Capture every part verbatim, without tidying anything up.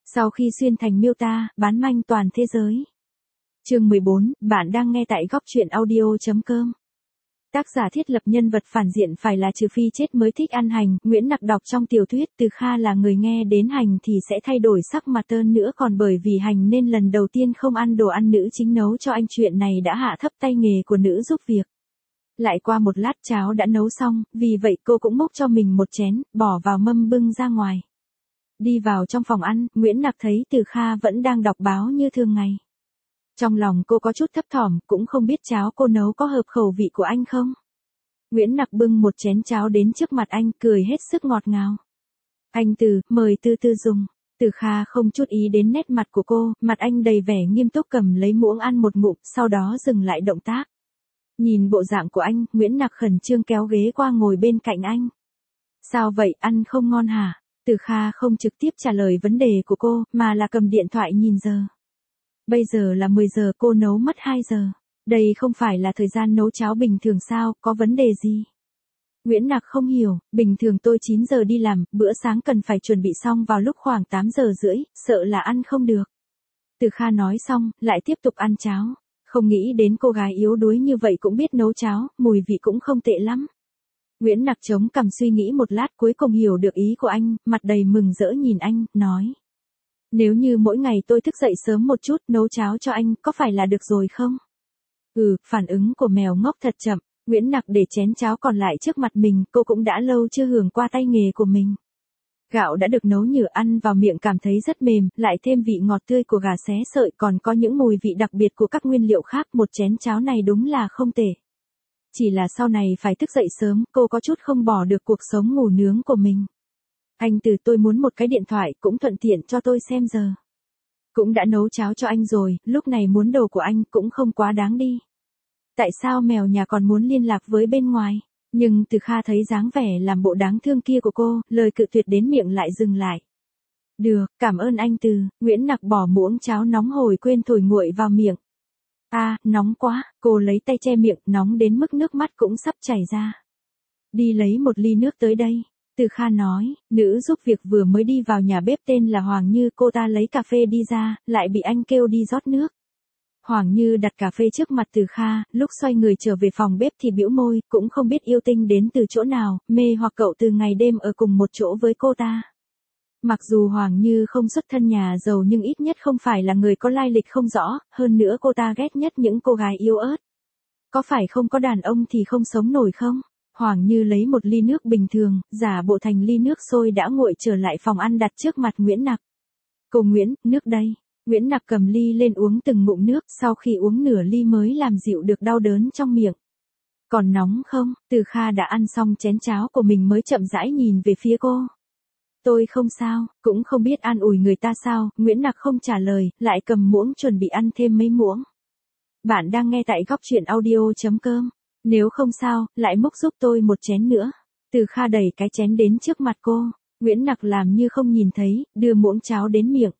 Sau khi xuyên thành miêu ta, bán manh toàn thế giới. Chương mười bốn, bạn đang nghe tại góc truyện audio chấm com. Tác giả thiết lập nhân vật phản diện phải là trừ phi chết mới thích ăn hành. Nguyễn Nặc đọc trong tiểu thuyết Từ Kha là người nghe đến hành thì sẽ thay đổi sắc mặt hơn nữa, còn bởi vì hành nên lần đầu tiên không ăn đồ ăn nữ chính nấu cho anh, chuyện này đã hạ thấp tay nghề của nữ giúp việc. Lại qua một lát cháo đã nấu xong, vì vậy cô cũng múc cho mình một chén, bỏ vào mâm bưng ra ngoài. Đi vào trong phòng ăn, Nguyễn Nặc thấy Từ Kha vẫn đang đọc báo như thường ngày. Trong lòng cô có chút thấp thỏm, cũng không biết cháo cô nấu có hợp khẩu vị của anh không. Nguyễn Nặc bưng một chén cháo đến trước mặt anh, cười hết sức ngọt ngào. Anh Từ, mời từ từ dùng. Từ Kha không chút ý đến nét mặt của cô, mặt anh đầy vẻ nghiêm túc cầm lấy muỗng ăn một ngụm, sau đó dừng lại động tác. Nhìn bộ dạng của anh, Nguyễn Nặc khẩn trương kéo ghế qua ngồi bên cạnh anh. Sao vậy, ăn không ngon hả? Từ Kha không trực tiếp trả lời vấn đề của cô, mà là cầm điện thoại nhìn giờ. Bây giờ là mười giờ, cô nấu mất hai giờ. Đây không phải là thời gian nấu cháo bình thường sao, có vấn đề gì? Nguyễn Nặc không hiểu, bình thường tôi chín giờ đi làm, bữa sáng cần phải chuẩn bị xong vào lúc khoảng tám giờ rưỡi, sợ là ăn không được. Từ Kha nói xong, lại tiếp tục ăn cháo. Không nghĩ đến cô gái yếu đuối như vậy cũng biết nấu cháo, mùi vị cũng không tệ lắm. Nguyễn Nặc chống cằm suy nghĩ một lát, cuối cùng hiểu được ý của anh, mặt đầy mừng rỡ nhìn anh, nói. Nếu như mỗi ngày tôi thức dậy sớm một chút nấu cháo cho anh, có phải là được rồi không? Ừ, phản ứng của mèo ngốc thật chậm. Nguyễn Nặc để chén cháo còn lại trước mặt mình, cô cũng đã lâu chưa hưởng qua tay nghề của mình. Gạo đã được nấu nhừ, ăn vào miệng cảm thấy rất mềm, lại thêm vị ngọt tươi của gà xé sợi, còn có những mùi vị đặc biệt của các nguyên liệu khác, một chén cháo này đúng là không tệ. Chỉ là sau này phải thức dậy sớm, cô có chút không bỏ được cuộc sống ngủ nướng của mình. Anh Từ, tôi muốn một cái điện thoại, cũng thuận tiện cho tôi xem giờ. Cũng đã nấu cháo cho anh rồi, lúc này muốn đồ của anh cũng không quá đáng đi. Tại sao mèo nhà còn muốn liên lạc với bên ngoài? Nhưng Từ Kha thấy dáng vẻ làm bộ đáng thương kia của cô, lời cự tuyệt đến miệng lại dừng lại. Được, cảm ơn anh Từ. Nguyễn Nặc bỏ muỗng cháo nóng hổi quên thổi nguội vào miệng. À, nóng quá, cô lấy tay che miệng, nóng đến mức nước mắt cũng sắp chảy ra. Đi lấy một ly nước tới đây. Từ Kha nói, nữ giúp việc vừa mới đi vào nhà bếp tên là Hoàng Như, cô ta lấy cà phê đi ra, lại bị anh kêu đi rót nước. Hoàng Như đặt cà phê trước mặt Từ Kha, lúc xoay người trở về phòng bếp thì bĩu môi, cũng không biết yêu tinh đến từ chỗ nào, mê hoặc cậu từ ngày đêm ở cùng một chỗ với cô ta. Mặc dù Hoàng Như không xuất thân nhà giàu nhưng ít nhất không phải là người có lai lịch không rõ, hơn nữa cô ta ghét nhất những cô gái yếu ớt. Có phải không có đàn ông thì không sống nổi không? Hoàng Như lấy một ly nước bình thường, giả bộ thành ly nước sôi đã nguội trở lại phòng ăn đặt trước mặt Nguyễn Nặc. Cô Nguyễn, nước đây. Nguyễn Nặc cầm ly lên uống từng ngụm nước, sau khi uống nửa ly mới làm dịu được đau đớn trong miệng. Còn nóng không? Từ Kha đã ăn xong chén cháo của mình mới chậm rãi nhìn về phía cô. Tôi không sao, cũng không biết an ủi người ta sao, Nguyễn Nặc không trả lời, lại cầm muỗng chuẩn bị ăn thêm mấy muỗng. Bạn đang nghe tại góc truyện audio chấm com. Nếu không sao, lại múc giúp tôi một chén nữa. Từ Kha đẩy cái chén đến trước mặt cô. Nguyễn Nặc làm như không nhìn thấy, đưa muỗng cháo đến miệng.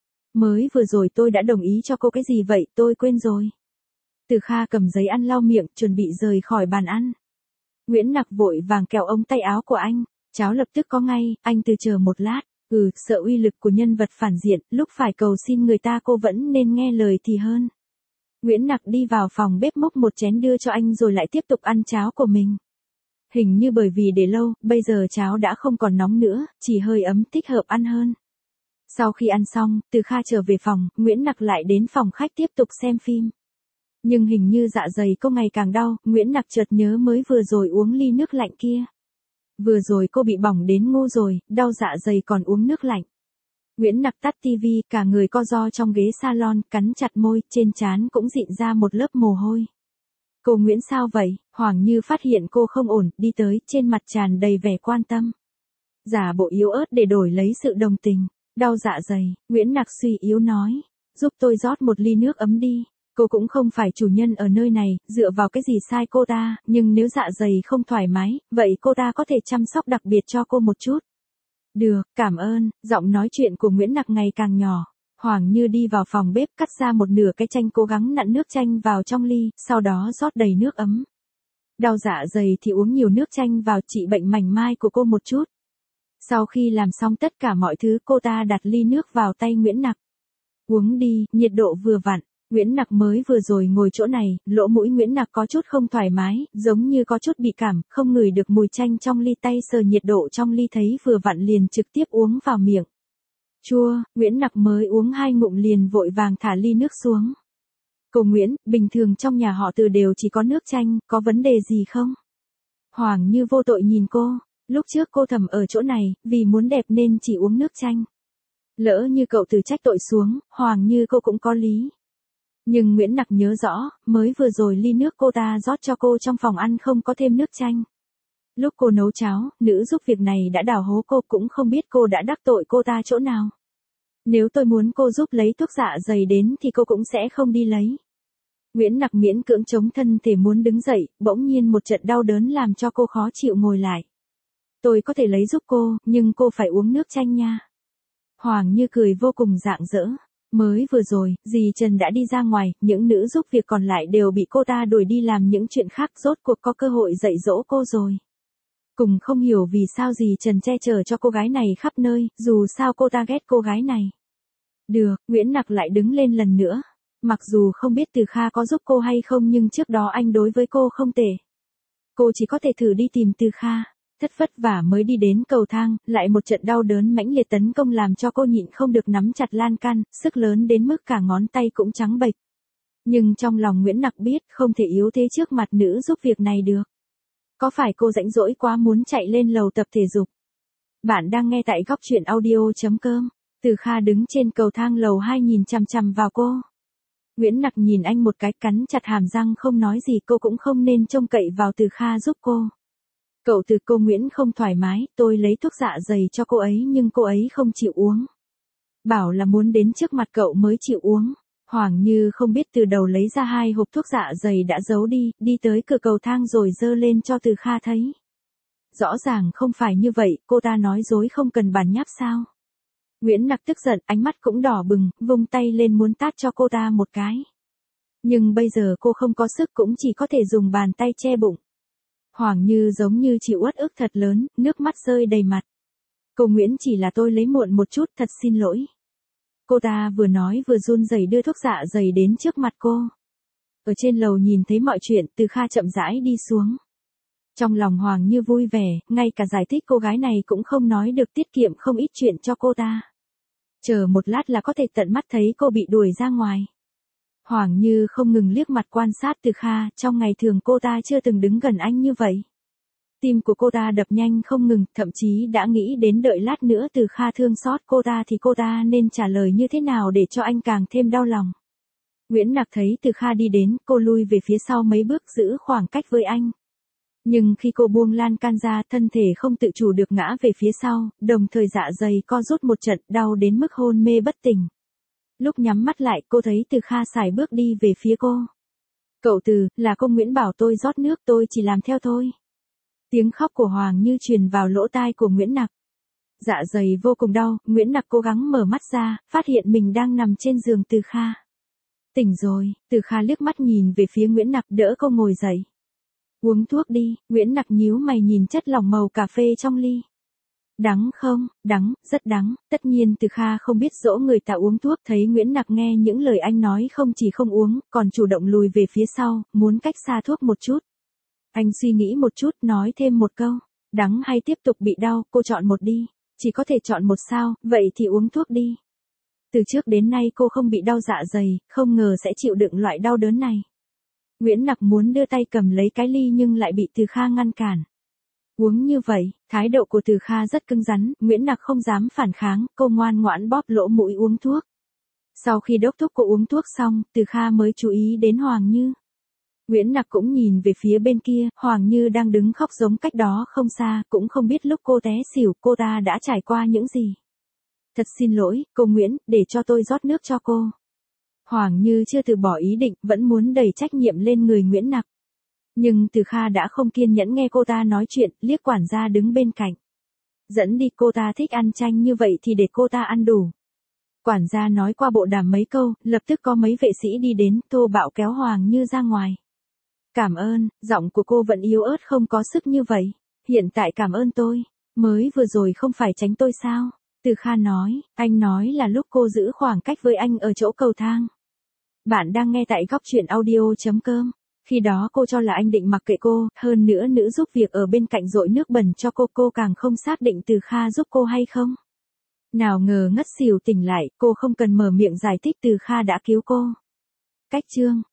Mới vừa rồi tôi đã đồng ý cho cô cái gì vậy, tôi quên rồi. Từ Kha cầm giấy ăn lau miệng, chuẩn bị rời khỏi bàn ăn. Nguyễn Nặc vội vàng kéo ống tay áo của anh. Cháo lập tức có ngay, anh Từ chờ một lát. Ừ, sợ uy lực của nhân vật phản diện, lúc phải cầu xin người ta cô vẫn nên nghe lời thì hơn. Nguyễn Nặc đi vào phòng bếp múc một chén đưa cho anh rồi lại tiếp tục ăn cháo của mình. Hình như bởi vì để lâu, bây giờ cháo đã không còn nóng nữa, chỉ hơi ấm thích hợp ăn hơn. Sau khi ăn xong, Từ Kha trở về phòng, Nguyễn Nặc lại đến phòng khách tiếp tục xem phim. Nhưng hình như dạ dày cô ngày càng đau, Nguyễn Nặc chợt nhớ mới vừa rồi uống ly nước lạnh kia. Vừa rồi cô bị bỏng đến ngu rồi, đau dạ dày còn uống nước lạnh. Nguyễn Nặc tắt tivi, cả người co ro trong ghế salon, cắn chặt môi, trên trán cũng dịn ra một lớp mồ hôi. Cô Nguyễn sao vậy? Hoàng Như phát hiện cô không ổn, đi tới, trên mặt tràn đầy vẻ quan tâm. Giả bộ yếu ớt để đổi lấy sự đồng tình. Đau dạ dày, Nguyễn Nặc suy yếu nói. Giúp tôi rót một ly nước ấm đi. Cô cũng không phải chủ nhân ở nơi này, dựa vào cái gì sai cô ta, nhưng nếu dạ dày không thoải mái, vậy cô ta có thể chăm sóc đặc biệt cho cô một chút. Được, cảm ơn. Giọng nói chuyện của Nguyễn Nặc ngày càng nhỏ. Hoàng Như đi vào phòng bếp cắt ra một nửa cái chanh, cố gắng nặn nước chanh vào trong ly, sau đó rót đầy nước ấm. Đau dạ dày thì uống nhiều nước chanh vào, trị bệnh mảnh mai của cô một chút. Sau khi làm xong tất cả mọi thứ cô ta đặt ly nước vào tay Nguyễn Nặc. Uống đi, nhiệt độ vừa vặn. Nguyễn Nặc mới vừa rồi ngồi chỗ này, lỗ mũi Nguyễn Nặc có chút không thoải mái, giống như có chút bị cảm, không ngửi được mùi chanh trong ly, tay sờ nhiệt độ trong ly thấy vừa vặn liền trực tiếp uống vào miệng. Chua, Nguyễn Nặc mới uống hai ngụm liền vội vàng thả ly nước xuống. Cô Nguyễn, bình thường trong nhà họ Từ đều chỉ có nước chanh, có vấn đề gì không? Hoàng Như vô tội nhìn cô, lúc trước cô thầm ở chỗ này, vì muốn đẹp nên chỉ uống nước chanh. Lỡ như cậu Từ trách tội xuống, Hoàng Như cô cũng có lý. Nhưng Nguyễn Nặc nhớ rõ, mới vừa rồi ly nước cô ta rót cho cô trong phòng ăn không có thêm nước chanh. Lúc cô nấu cháo, nữ giúp việc này đã đào hố cô, cũng không biết cô đã đắc tội cô ta chỗ nào. Nếu tôi muốn cô giúp lấy thuốc dạ dày đến thì cô cũng sẽ không đi lấy. Nguyễn Nặc miễn cưỡng chống thân thể muốn đứng dậy, bỗng nhiên một trận đau đớn làm cho cô khó chịu ngồi lại. Tôi có thể lấy giúp cô, nhưng cô phải uống nước chanh nha. Hoàng Như cười vô cùng rạng rỡ. Mới vừa rồi, dì Trần đã đi ra ngoài, những nữ giúp việc còn lại đều bị cô ta đuổi đi làm những chuyện khác, rốt cuộc có cơ hội dạy dỗ cô rồi. Cùng không hiểu vì sao dì Trần che chở cho cô gái này khắp nơi, dù sao cô ta ghét cô gái này. Được, Nguyễn Nặc lại đứng lên lần nữa. Mặc dù không biết Từ Kha có giúp cô hay không nhưng trước đó anh đối với cô không tệ. Cô chỉ có thể thử đi tìm Từ Kha. Thất vất vả mới đi đến cầu thang, lại một trận đau đớn mãnh liệt tấn công làm cho cô nhịn không được nắm chặt lan can, sức lớn đến mức cả ngón tay cũng trắng bệch. Nhưng trong lòng Nguyễn Nặc biết không thể yếu thế trước mặt nữ giúp việc này được. Có phải cô rãnh rỗi quá muốn chạy lên lầu tập thể dục? Bạn đang nghe tại góc truyện audio chấm com. Từ Kha đứng trên cầu thang lầu hai nhìn chằm chằm vào cô. Nguyễn Nặc nhìn anh một cái, cắn chặt hàm răng không nói gì, cô cũng không nên trông cậy vào Từ Kha giúp cô. Cậu Từ, cô Nguyễn không thoải mái, tôi lấy thuốc dạ dày cho cô ấy nhưng cô ấy không chịu uống. Bảo là muốn đến trước mặt cậu mới chịu uống. Hoàng Như không biết từ đầu lấy ra hai hộp thuốc dạ dày đã giấu đi, đi tới cửa cầu thang rồi dơ lên cho Từ Kha thấy. Rõ ràng không phải như vậy, cô ta nói dối không cần bản nháp sao. Nguyễn Nặc tức giận, ánh mắt cũng đỏ bừng, vung tay lên muốn tát cho cô ta một cái. Nhưng bây giờ cô không có sức, cũng chỉ có thể dùng bàn tay che bụng. Hoàng Như giống như chịu uất ức thật lớn, nước mắt rơi đầy mặt. Cô Nguyễn, chỉ là tôi lấy muộn một chút, thật xin lỗi. Cô ta vừa nói vừa run rẩy đưa thuốc dạ dày đến trước mặt cô. Ở trên lầu nhìn thấy mọi chuyện, Từ Kha chậm rãi đi xuống. Trong lòng Hoàng Như vui vẻ, ngay cả giải thích cô gái này cũng không nói được, tiết kiệm không ít chuyện cho cô ta. Chờ một lát là có thể tận mắt thấy cô bị đuổi ra ngoài. Hoàng Như không ngừng liếc mặt quan sát Từ Kha, trong ngày thường cô ta chưa từng đứng gần anh như vậy. Tim của cô ta đập nhanh không ngừng, thậm chí đã nghĩ đến đợi lát nữa Từ Kha thương xót cô ta thì cô ta nên trả lời như thế nào để cho anh càng thêm đau lòng. Nguyễn Nặc thấy Từ Kha đi đến, cô lui về phía sau mấy bước giữ khoảng cách với anh. Nhưng khi cô buông lan can ra, thân thể không tự chủ được ngã về phía sau, đồng thời dạ dày co rút một trận, đau đến mức hôn mê bất tỉnh. Lúc nhắm mắt lại, cô thấy Từ Kha sải bước đi về phía cô. Cậu Từ, là cô Nguyễn bảo tôi rót nước, tôi chỉ làm theo thôi. Tiếng khóc của Hoàng Như truyền vào lỗ tai của Nguyễn Nặc. Dạ dày vô cùng đau, Nguyễn Nặc cố gắng mở mắt ra, phát hiện mình đang nằm trên giường Từ Kha. Tỉnh rồi, Từ Kha liếc mắt nhìn về phía Nguyễn Nặc, đỡ cô ngồi dậy. Uống thuốc đi, Nguyễn Nặc nhíu mày nhìn chất lỏng màu cà phê trong ly. Đắng không? Đắng, rất đắng. Tất nhiên Từ Kha không biết dỗ người ta uống thuốc, thấy Nguyễn Nặc nghe những lời anh nói không chỉ không uống, còn chủ động lùi về phía sau, muốn cách xa thuốc một chút. Anh suy nghĩ một chút, nói thêm một câu. Đắng hay tiếp tục bị đau, cô chọn một đi. Chỉ có thể chọn một sao, vậy thì uống thuốc đi. Từ trước đến nay cô không bị đau dạ dày, không ngờ sẽ chịu đựng loại đau đớn này. Nguyễn Nặc muốn đưa tay cầm lấy cái ly nhưng lại bị Từ Kha ngăn cản. Uống như vậy, thái độ của Từ Kha rất cứng rắn, Nguyễn Nặc không dám phản kháng, cô ngoan ngoãn bóp lỗ mũi uống thuốc. Sau khi đốc thúc cô uống thuốc xong, Từ Kha mới chú ý đến Hoàng Như. Nguyễn Nặc cũng nhìn về phía bên kia, Hoàng Như đang đứng khóc giống cách đó không xa, cũng không biết lúc cô té xỉu cô ta đã trải qua những gì. Thật xin lỗi, cô Nguyễn, để cho tôi rót nước cho cô. Hoàng Như chưa từ bỏ ý định, vẫn muốn đẩy trách nhiệm lên người Nguyễn Nặc. Nhưng Từ Kha đã không kiên nhẫn nghe cô ta nói chuyện, liếc quản gia đứng bên cạnh. Dẫn đi, cô ta thích ăn chanh như vậy thì để cô ta ăn đủ. Quản gia nói qua bộ đàm mấy câu, lập tức có mấy vệ sĩ đi đến, thô bạo kéo Hoàng Như ra ngoài. Cảm ơn, giọng của cô vẫn yếu ớt không có sức như vậy. Hiện tại cảm ơn tôi. Mới vừa rồi không phải tránh tôi sao? Từ Kha nói, anh nói là lúc cô giữ khoảng cách với anh ở chỗ cầu thang. Bạn đang nghe tại góc chuyện audio.com. Khi đó cô cho là anh định mặc kệ cô, hơn nữa nữ giúp việc ở bên cạnh dội nước bẩn cho cô, cô càng không xác định Từ Kha giúp cô hay không. Nào ngờ ngất xỉu tỉnh lại, cô không cần mở miệng giải thích Từ Kha đã cứu cô. Cách chương